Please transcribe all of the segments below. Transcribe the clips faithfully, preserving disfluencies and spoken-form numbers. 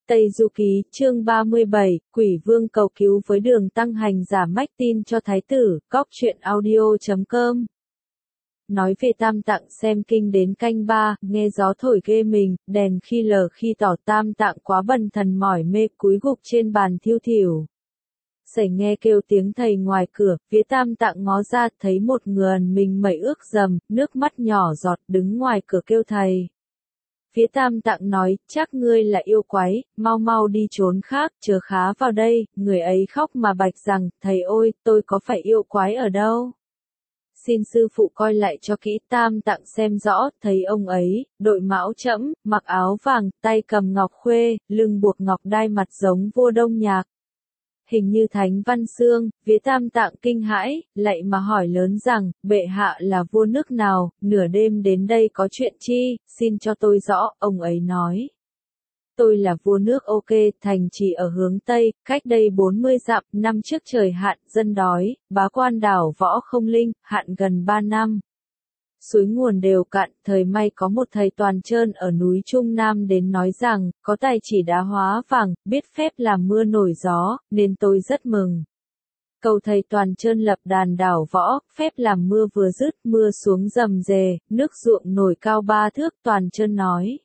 Tây Du Ký, chương ba mươi bảy, Quỷ Vương cầu cứu với Đường Tăng hành giả mách tin cho Thái tử, cóc truyện audio chấm com. Nói về Tam Tạng xem kinh đến canh ba, nghe gió thổi ghê mình, đèn khi lờ khi tỏ Tam Tạng quá bần thần mỏi mê cúi gục trên bàn thiêu thỉu. Sẩy nghe kêu tiếng thầy ngoài cửa, phía Tam Tạng ngó ra thấy một người mình mẩy ướt dầm, nước mắt nhỏ giọt đứng ngoài cửa kêu thầy. Phía Tam Tạng nói, chắc ngươi là yêu quái, mau mau đi trốn khác, chớ khá vào đây. Người ấy khóc mà bạch rằng, thầy ơi, tôi có phải yêu quái ở đâu? Xin sư phụ coi lại cho kỹ. Tam Tạng xem rõ, thấy ông ấy, đội mão trẫm, mặc áo vàng, tay cầm ngọc khuê, lưng buộc ngọc đai, mặt giống vua Đông Nhạc. Hình như Thánh Văn Xương, phía Tam Tạng kinh hãi, lạy mà hỏi lớn rằng, bệ hạ là vua nước nào, nửa đêm đến đây có chuyện chi, xin cho tôi rõ. Ông ấy nói, tôi là vua nước Ok, thành trì ở hướng Tây, cách đây bốn mươi dặm, năm trước trời hạn, dân đói, bá quan đảo Võ Không Linh, hạn gần ba năm. Suối nguồn đều cạn, thời may có một thầy toàn trơn ở núi Trung Nam đến nói rằng, có tài chỉ đá hóa vàng, biết phép làm mưa nổi gió, nên tôi rất mừng. Cầu thầy toàn trơn lập đàn đảo Võ, phép làm mưa vừa dứt, mưa xuống rầm rề, nước ruộng nổi cao ba thước. Toàn trơn nói,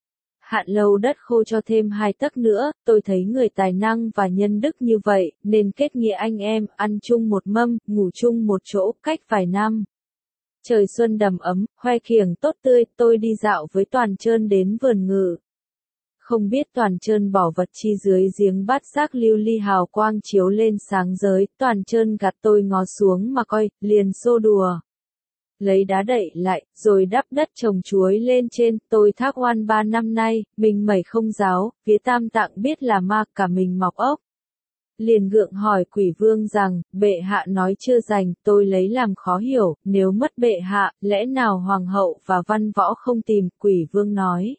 hạn lâu đất khô cho thêm hai tấc nữa, tôi thấy người tài năng và nhân đức như vậy, nên kết nghĩa anh em, ăn chung một mâm, ngủ chung một chỗ, cách vài năm. Trời xuân đầm ấm, khoe kiểng tốt tươi, tôi đi dạo với Toàn trơn đến vườn ngự. Không biết Toàn trơn bỏ vật chi dưới giếng bát giác lưu ly hào quang chiếu lên sáng giới, Toàn trơn gạt tôi ngó xuống mà coi, liền xô đùa. Lấy đá đậy lại, rồi đắp đất trồng chuối lên trên. Tôi thác oan ba năm nay, mình mẩy không giáo, phía Tam Tạng biết là ma, cả mình mọc ốc. Liền gượng hỏi Quỷ Vương rằng, bệ hạ nói chưa rành, tôi lấy làm khó hiểu, nếu mất bệ hạ, lẽ nào hoàng hậu và văn võ không tìm? Quỷ Vương nói,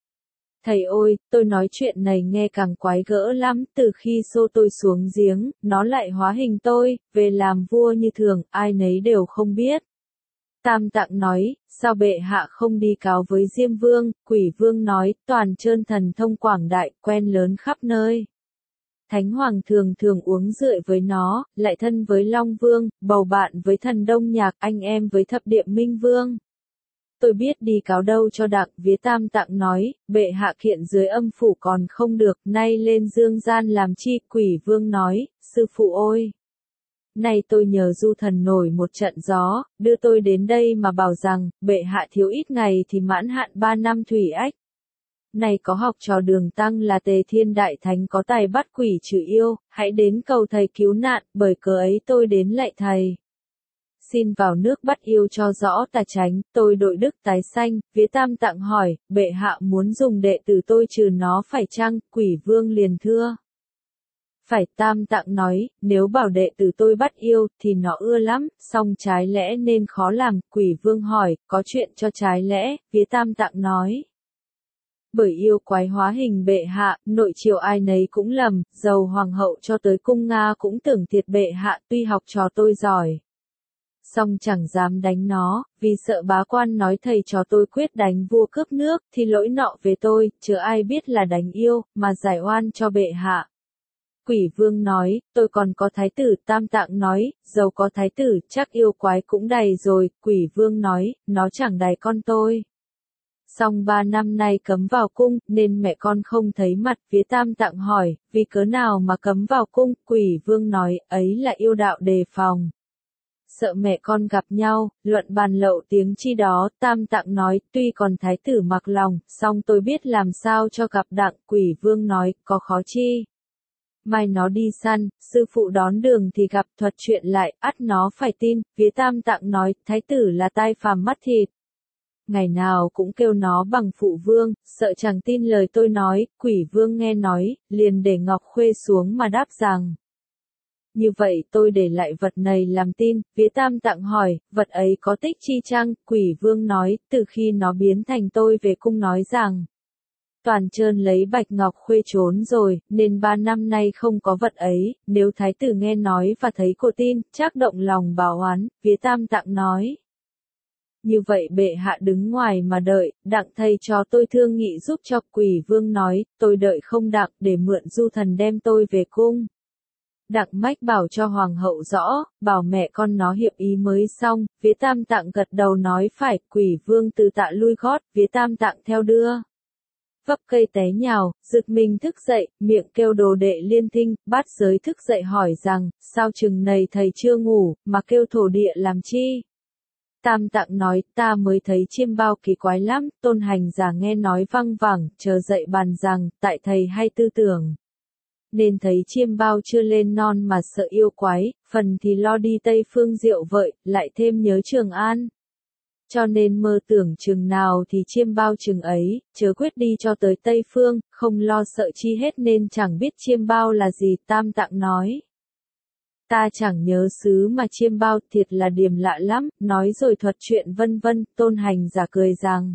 thầy ơi, tôi nói chuyện này nghe càng quái gỡ lắm, từ khi xô tôi xuống giếng, nó lại hóa hình tôi, về làm vua như thường, ai nấy đều không biết. Tam Tạng nói, sao bệ hạ không đi cáo với Diêm Vương? Quỷ Vương nói, Toàn trơn thần thông quảng đại, quen lớn khắp nơi. Thánh Hoàng thường thường uống rượu với nó, lại thân với Long Vương, bầu bạn với thần Đông Nhạc, anh em với thập địa Minh Vương. Tôi biết đi cáo đâu cho đặng. Vía Tam Tạng nói, bệ hạ kiện dưới âm phủ còn không được, nay lên dương gian làm chi? Quỷ Vương nói, sư phụ ôi! Này tôi nhờ du thần nổi một trận gió, đưa tôi đến đây mà bảo rằng, bệ hạ thiếu ít ngày thì mãn hạn ba năm thủy ách. Này có học trò Đường Tăng là Tề Thiên Đại Thánh có tài bắt quỷ trừ yêu, hãy đến cầu thầy cứu nạn, bởi cớ ấy tôi đến lạy thầy. Xin vào nước bắt yêu cho rõ tà tránh, tôi đội đức tái sanh. Vía Tam Tạng hỏi, bệ hạ muốn dùng đệ tử tôi trừ nó phải chăng? Quỷ Vương liền thưa, phải. Tam Tạng nói, nếu bảo đệ tử tôi bắt yêu, thì nó ưa lắm, song trái lẽ nên khó làm. Quỷ Vương hỏi, có chuyện cho trái lẽ? Vía Tam Tạng nói, bởi yêu quái hóa hình bệ hạ, nội triều ai nấy cũng lầm, dầu hoàng hậu cho tới cung Nga cũng tưởng thiệt bệ hạ, tuy học trò tôi giỏi, song chẳng dám đánh nó, vì sợ bá quan nói thầy trò tôi quyết đánh vua cướp nước, thì lỗi nọ về tôi, chứ ai biết là đánh yêu, mà giải oan cho bệ hạ. Quỷ Vương nói, tôi còn có thái tử. Tam Tạng nói, dầu có thái tử, chắc yêu quái cũng đầy rồi. Quỷ Vương nói, nó chẳng đầy con tôi. Song ba năm nay cấm vào cung, nên mẹ con không thấy mặt. Phía Tam Tạng hỏi, vì cớ nào mà cấm vào cung? Quỷ Vương nói, ấy là yêu đạo đề phòng. Sợ mẹ con gặp nhau, luận bàn lậu tiếng chi đó. Tam Tạng nói, tuy còn thái tử mặc lòng, song tôi biết làm sao cho gặp đặng. Quỷ Vương nói, có khó chi? Mai nó đi săn, sư phụ đón đường thì gặp, thuật chuyện lại, ắt nó phải tin. Phía Tam Tạng nói, thái tử là tai phàm mắt thịt. Ngày nào cũng kêu nó bằng phụ vương, sợ chẳng tin lời tôi nói. Quỷ Vương nghe nói, liền để ngọc khuê xuống mà đáp rằng, như vậy tôi để lại vật này làm tin. Phía Tam Tạng hỏi, vật ấy có tích chi chăng? Quỷ Vương nói, từ khi nó biến thành tôi về cung nói rằng, Toàn trơn lấy bạch ngọc khuê trốn rồi, nên ba năm nay không có vật ấy. Nếu thái tử nghe nói và thấy cô tin, chắc động lòng báo oán. Phía Tam Tạng nói, như vậy bệ hạ đứng ngoài mà đợi, đặng thầy cho tôi thương nghị giúp cho. Quỷ vương nói, tôi đợi không đặng, để mượn du thần đem tôi về cung. Đặng Mách bảo cho hoàng hậu rõ, bảo mẹ con nó hiệp ý mới xong, Vía Tam Tạng gật đầu nói phải. Quỷ vương từ tạ lui gót, Vía Tam Tạng theo đưa. Vấp cây té nhào, giật mình thức dậy, miệng kêu đồ đệ liên thinh. Bát Giới thức dậy hỏi rằng, sao chừng này thầy chưa ngủ, mà kêu thổ địa làm chi? Tam Tạng nói, ta mới thấy chiêm bao kỳ quái lắm. Tôn hành giả nghe nói văng vẳng, chờ dậy bàn rằng, tại thầy hay tư tưởng. Nên thấy chiêm bao chưa lên non mà sợ yêu quái, phần thì lo đi Tây Phương diệu vợi, lại thêm nhớ Trường An. Cho nên mơ tưởng chừng nào thì chiêm bao chừng ấy, chớ quyết đi cho tới Tây Phương, không lo sợ chi hết nên chẳng biết chiêm bao là gì. Tam Tạng nói, ta chẳng nhớ xứ mà chiêm bao, thiệt là điềm lạ lắm, nói rồi thuật chuyện vân vân. Tôn hành giả cười rằng,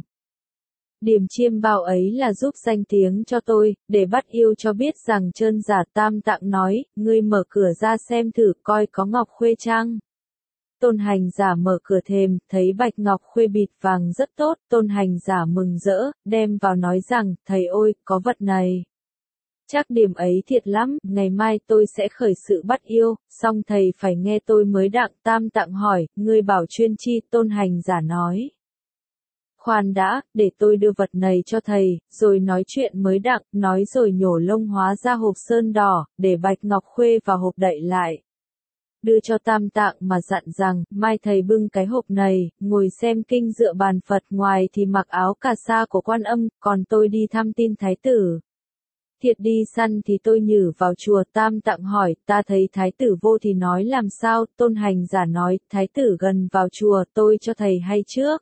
điểm chiêm bao ấy là giúp danh tiếng cho tôi, để bắt yêu cho biết rằng trơn giả. Tam Tạng nói, ngươi mở cửa ra xem thử coi có ngọc khuê chăng. Tôn hành giả mở cửa thềm, thấy bạch ngọc khuê bịt vàng rất tốt. Tôn hành giả mừng rỡ, đem vào nói rằng, thầy ơi, có vật này. Chắc điểm ấy thiệt lắm, ngày mai tôi sẽ khởi sự bắt yêu, xong thầy phải nghe tôi mới đặng. Tam Tạng hỏi, ngươi bảo chuyên chi? Tôn hành giả nói, khoan đã, để tôi đưa vật này cho thầy, rồi nói chuyện mới đặng. Nói rồi nhổ lông hóa ra hộp sơn đỏ, để bạch ngọc khuê vào hộp đậy lại. Đưa cho Tam Tạng mà dặn rằng, mai thầy bưng cái hộp này, ngồi xem kinh dựa bàn Phật, ngoài thì mặc áo cà sa của Quan Âm, còn tôi đi thăm tin thái tử. Thiệt đi săn thì tôi nhử vào chùa. Tam Tạng hỏi, ta thấy thái tử vô thì nói làm sao? Tôn hành giả nói, thái tử gần vào chùa, tôi cho thầy hay trước.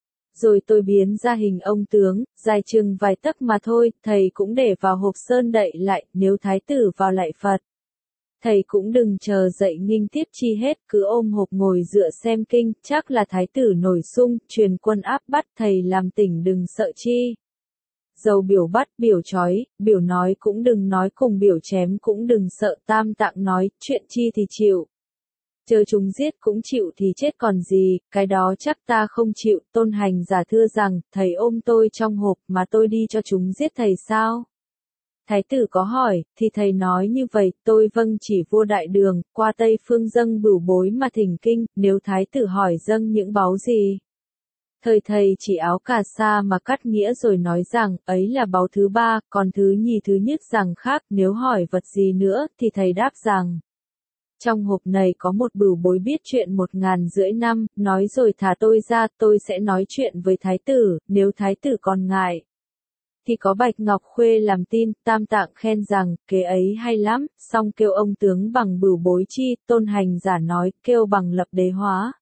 Rồi tôi biến ra hình ông tướng, dài chừng vài tấc mà thôi, thầy cũng để vào hộp sơn đậy lại. Nếu thái tử vào lạy Phật, thầy cũng đừng chờ dậy nghinh tiếp chi hết, cứ ôm hộp ngồi dựa xem kinh. Chắc là thái tử nổi sung, truyền quân áp bắt, thầy làm tỉnh đừng sợ chi. Dầu biểu bắt, biểu trói, biểu nói cũng đừng nói, cùng biểu chém cũng đừng sợ. Tam Tạng nói, chuyện chi thì chịu. Chờ chúng giết cũng chịu thì chết còn gì, cái đó chắc ta không chịu. Tôn hành giả thưa rằng, thầy ôm tôi trong hộp mà tôi đi cho chúng giết thầy sao? Thái tử có hỏi, thì thầy nói như vậy, tôi vâng chỉ vua đại đường, qua Tây Phương dâng bửu bối mà thỉnh kinh. Nếu thái tử hỏi dâng những báu gì? Thời thầy chỉ áo cà sa mà cắt nghĩa rồi nói rằng, ấy là báu thứ ba, còn thứ nhì thứ nhất rằng khác. Nếu hỏi vật gì nữa, thì thầy đáp rằng, trong hộp này có một bửu bối biết chuyện một ngàn rưỡi năm. Nói rồi thả tôi ra, tôi sẽ nói chuyện với thái tử. Nếu thái tử còn ngại, thì có bạch ngọc khuê làm tin. Tam Tạng khen rằng, kế ấy hay lắm, xong kêu ông tướng bằng bửu bối chi? Tôn hành giả nói, kêu bằng lập đế hóa.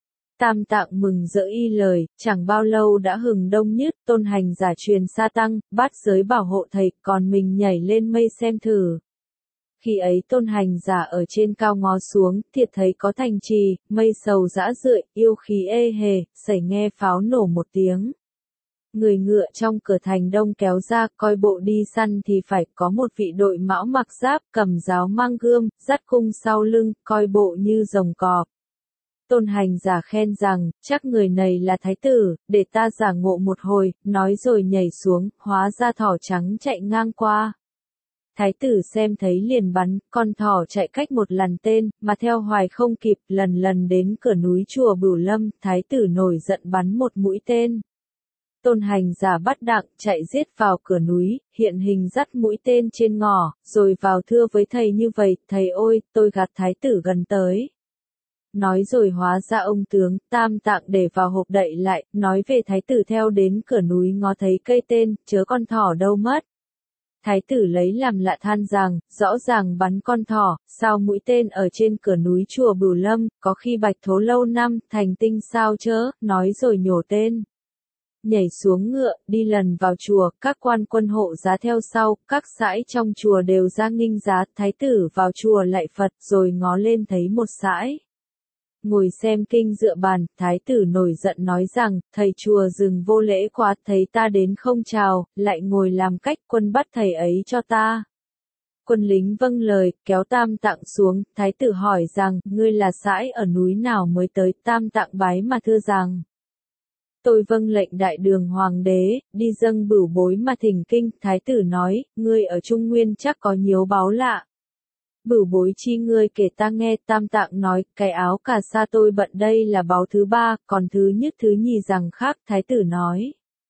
Tam Tạng mừng rỡ y lời, chẳng bao lâu đã hừng đông nhất. Tôn hành giả truyền sa tăng, Bát Giới bảo hộ thầy, còn mình nhảy lên mây xem thử. Khi ấy tôn hành giả ở trên cao ngó xuống, thiệt thấy có thành trì, mây sầu dã rượi, yêu khí ê hề, sẩy nghe pháo nổ một tiếng. Người ngựa trong cửa thành đông kéo ra, coi bộ đi săn thì phải có một vị đội mão mặc giáp, cầm giáo mang gươm, dắt cung sau lưng, coi bộ như rồng cọp. Tôn hành giả khen rằng, chắc người này là thái tử, để ta giả ngộ một hồi, nói rồi nhảy xuống, hóa ra thỏ trắng chạy ngang qua. Thái tử xem thấy liền bắn, con thỏ chạy cách một lần tên, mà theo hoài không kịp, lần lần đến cửa núi chùa Bửu Lâm, thái tử nổi giận bắn một mũi tên. Tôn hành giả bắt đặng, chạy giết vào cửa núi, hiện hình dắt mũi tên trên ngỏ, rồi vào thưa với thầy như vậy, thầy ơi, tôi gạt thái tử gần tới. Nói rồi hóa ra ông tướng. Tam Tạng để vào hộp đậy lại, nói về thái tử theo đến cửa núi ngó thấy cây tên, chớ con thỏ đâu mất. Thái tử lấy làm lạ than rằng, rõ ràng bắn con thỏ, sao mũi tên ở trên cửa núi chùa Bửu Lâm, có khi bạch thố lâu năm, thành tinh sao chớ, nói rồi nhổ tên. Nhảy xuống ngựa, đi lần vào chùa, các quan quân hộ giá theo sau, các sãi trong chùa đều ra nghinh giá. Thái tử vào chùa lạy Phật, rồi ngó lên thấy một sãi ngồi xem kinh dựa bàn. Thái tử nổi giận nói rằng, thầy chùa rừng vô lễ quá, thấy ta đến không chào, lại ngồi làm cách, quân bắt thầy ấy cho ta. Quân lính vâng lời, kéo Tam Tạng xuống. Thái tử hỏi rằng, ngươi là sãi ở núi nào mới tới? Tam Tạng bái mà thưa rằng, Tôi vâng lệnh đại đường hoàng đế, đi dâng bửu bối mà thỉnh kinh. Thái tử nói, ngươi ở Trung Nguyên chắc có nhiều báu lạ. Bửu bối chi ngươi kể ta nghe. Tam Tạng nói, cái áo cà sa tôi bận đây là báu thứ ba, còn thứ nhất thứ nhì rằng khác. Thái tử nói,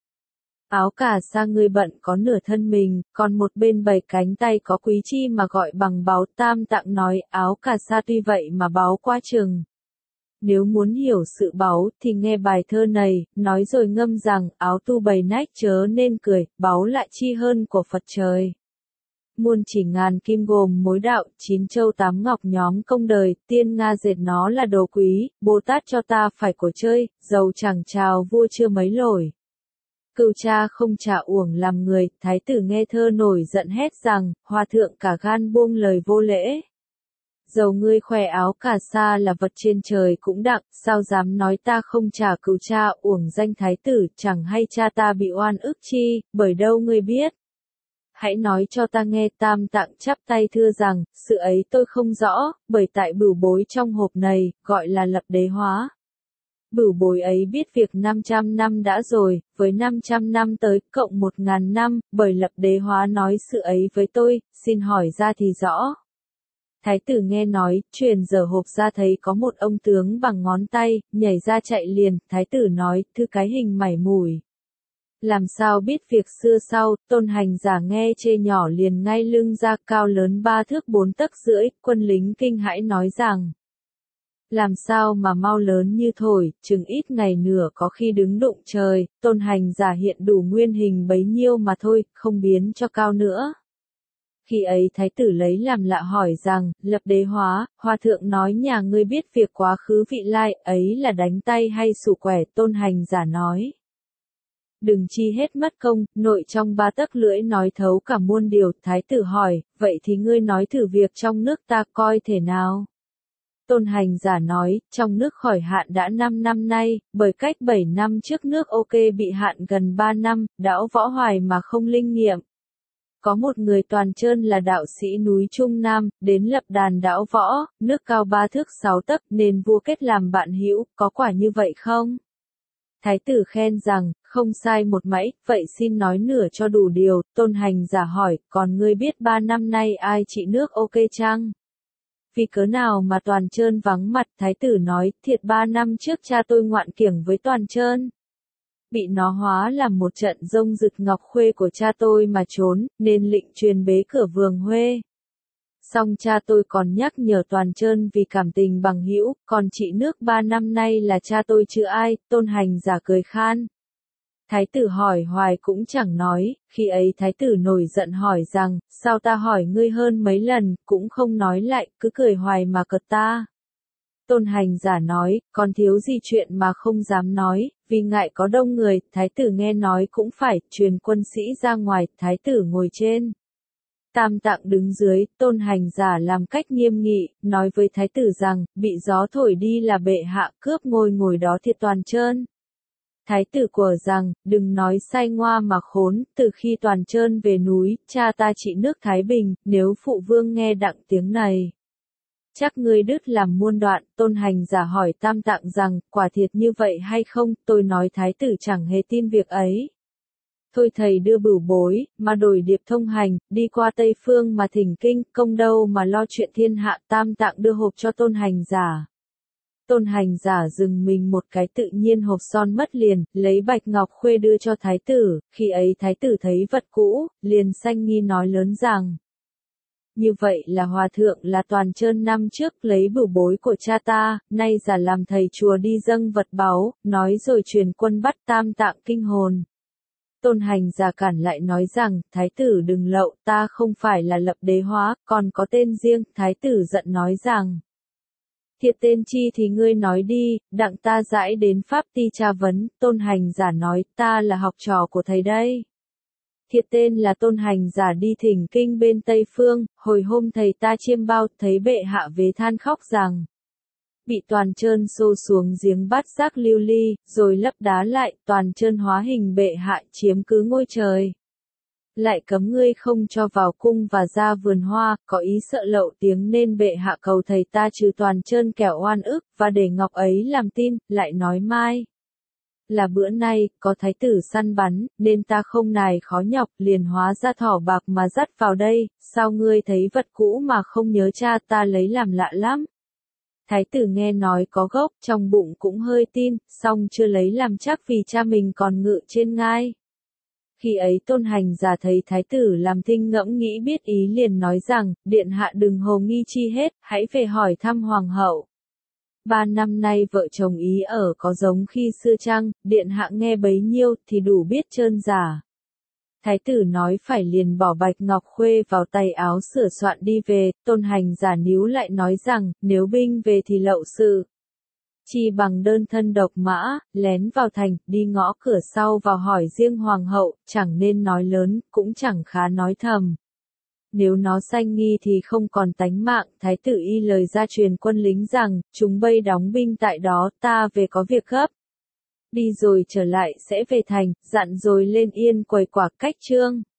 áo cà sa ngươi bận có nửa thân mình, còn một bên bảy cánh tay có quý chi mà gọi bằng báu. Tam Tạng nói, áo cà sa tuy vậy mà báu quá chừng. Nếu muốn hiểu sự báu thì nghe bài thơ này, nói rồi ngâm rằng, áo tu bầy nách chớ nên cười, báu lại chi hơn của Phật trời. Muôn chỉ ngàn kim gồm mối đạo, chín châu tám ngọc nhóm công đời, tiên Nga dệt nó là đồ quý, Bồ Tát cho ta phải của chơi, dầu chẳng chào vua chưa mấy lỗi. Cừu cha không trả uổng làm người. Thái tử nghe thơ nổi giận hét rằng, hòa thượng cả gan buông lời vô lễ. Dầu ngươi khoe áo cà sa là vật trên trời cũng đặng, sao dám nói ta không trả cừu cha uổng danh thái tử, chẳng hay cha ta bị oan ức chi, bởi đâu ngươi biết. Hãy nói cho ta nghe. Tam Tạng chắp tay thưa rằng, sự ấy tôi không rõ, bởi tại bửu bối trong hộp này, gọi là lập đế hóa. Bửu bối ấy biết việc năm trăm năm đã rồi, với năm trăm năm tới, cộng một ngàn năm, bởi lập đế hóa nói sự ấy với tôi, xin hỏi ra thì rõ. Thái tử nghe nói, truyền dở hộp ra thấy có một ông tướng bằng ngón tay, nhảy ra chạy liền. Thái tử nói, thư cái hình mảy mủi. Làm sao biết việc xưa sau. Tôn Hành Giả nghe chê nhỏ liền ngay lưng ra, cao lớn ba thước bốn tấc rưỡi. Quân lính kinh hãi nói rằng, làm sao mà mau lớn như thổi, chừng ít ngày nửa có khi đứng đụng trời. Tôn Hành Giả hiện đủ nguyên hình bấy nhiêu mà thôi, không biến cho cao nữa. Khi ấy thái tử lấy làm lạ hỏi rằng, lập đế hóa, hòa thượng nói nhà ngươi biết việc quá khứ vị lai, ấy là đánh tay hay sủ quẻ. Tôn Hành Giả nói, đừng chi hết mất công, nội trong ba tấc lưỡi nói thấu cả muôn điều. Thái tử hỏi, vậy thì ngươi nói thử việc trong nước ta coi thể nào. Tôn Hành Giả nói, trong nước khỏi hạn đã năm năm nay, bởi cách bảy năm trước nước ok bị hạn gần ba năm, đão võ hoài mà không linh nghiệm. Có một người toàn trơn là đạo sĩ núi Trung Nam, đến lập đàn đão võ, nước cao ba thước sáu tấc, nên vua kết làm bạn hữu, có quả như vậy không? Thái tử khen rằng, không sai một mảy, vậy xin nói nửa cho đủ điều. Tôn Hành Giả hỏi, còn ngươi biết ba năm nay ai trị nước ok chăng? Vì cớ nào mà toàn trơn vắng mặt? Thái tử nói, thiệt ba năm trước cha tôi ngoạn kiểng với toàn trơn. Bị nó hóa làm một trận rông rực ngọc khuê của cha tôi mà trốn, nên lệnh truyền bế cửa vườn Huê. Song cha tôi còn nhắc nhở toàn trơn vì cảm tình bằng hữu, còn trị nước ba năm nay là cha tôi chứ ai. Tôn Hành Giả cười khan. Thái tử hỏi hoài cũng chẳng nói, khi ấy thái tử nổi giận hỏi rằng, sao ta hỏi ngươi hơn mấy lần, cũng không nói lại, cứ cười hoài mà cợt ta. Tôn Hành Giả nói, còn thiếu gì chuyện mà không dám nói, vì ngại có đông người. Thái tử nghe nói cũng phải, truyền quân sĩ ra ngoài. Thái tử ngồi trên. Tam Tạng đứng dưới. Tôn Hành Giả làm cách nghiêm nghị, nói với thái tử rằng, bị gió thổi đi là bệ hạ cướp ngôi ngồi đó thiệt toàn trơn. Thái tử của rằng, đừng nói sai ngoa mà khốn, từ khi toàn trơn về núi, cha ta trị nước Thái Bình, nếu phụ vương nghe đặng tiếng này, chắc ngươi đứt làm muôn đoạn. Tôn Hành Giả hỏi Tam Tạng rằng, quả thiệt như vậy hay không? Tôi nói thái tử chẳng hề tin việc ấy. Thôi thầy đưa bửu bối, mà đổi điệp thông hành, đi qua Tây Phương mà thỉnh kinh, công đâu mà lo chuyện thiên hạ. Tam Tạng đưa hộp cho Tôn Hành Giả. Tôn Hành Giả dừng mình một cái tự nhiên hộp son mất liền, lấy bạch ngọc khuê đưa cho thái tử. Khi ấy thái tử thấy vật cũ, liền sanh nghi nói lớn rằng, như vậy là hòa thượng là toàn trơn năm trước lấy bửu bối của cha ta, nay giả làm thầy chùa đi dâng vật báu, nói rồi truyền quân bắt. Tam Tạng kinh hồn. Tôn Hành Giả cản lại nói rằng, thái tử đừng lậu, ta không phải là lập đế hóa, còn có tên riêng. Thái tử giận nói rằng, thiệt tên chi thì ngươi nói đi, đặng ta giải đến pháp ti tra vấn. Tôn Hành Giả nói, ta là học trò của thầy đây. Thiệt tên là Tôn Hành Giả đi thỉnh kinh bên Tây Phương, hồi hôm thầy ta chiêm bao, thấy bệ hạ về than khóc rằng, bị toàn trơn xô xuống giếng bát giác lưu ly, rồi lấp đá lại, toàn trơn hóa hình bệ hạ chiếm cứ ngôi trời. Lại cấm ngươi không cho vào cung và ra vườn hoa, có ý sợ lậu tiếng nên bệ hạ cầu thầy ta trừ toàn trơn kẻo oan ức, và để ngọc ấy làm tin, lại nói mai. là bữa nay, có thái tử săn bắn, nên ta không nài khó nhọc, liền hóa ra thỏ bạc mà dắt vào đây, sao ngươi thấy vật cũ mà không nhớ cha, ta lấy làm lạ lắm. Thái tử nghe nói có gốc, trong bụng cũng hơi tin, song chưa lấy làm chắc vì cha mình còn ngự trên ngai. Khi ấy Tôn Hành giả thấy thái tử làm thinh ngẫm nghĩ biết ý liền nói rằng, điện hạ đừng hồ nghi chi hết, hãy về hỏi thăm hoàng hậu. Ba năm nay vợ chồng ý ở có giống khi xưa chăng, điện hạ nghe bấy nhiêu thì đủ biết trơn giả. Thái tử nói phải liền bỏ bạch ngọc khuê vào tay áo sửa soạn đi về, Tôn Hành giả níu lại nói rằng, nếu binh về thì lậu sự. Chi bằng đơn thân độc mã, lén vào thành, đi ngõ cửa sau vào hỏi riêng hoàng hậu, chẳng nên nói lớn, cũng chẳng khá nói thầm. Nếu nó sanh nghi thì không còn tánh mạng, thái tử y lời ra truyền quân lính rằng, chúng bây đóng binh tại đó, ta về có việc gấp. Đi rồi trở lại sẽ về thành, dặn rồi lên yên quầy quả cách trương.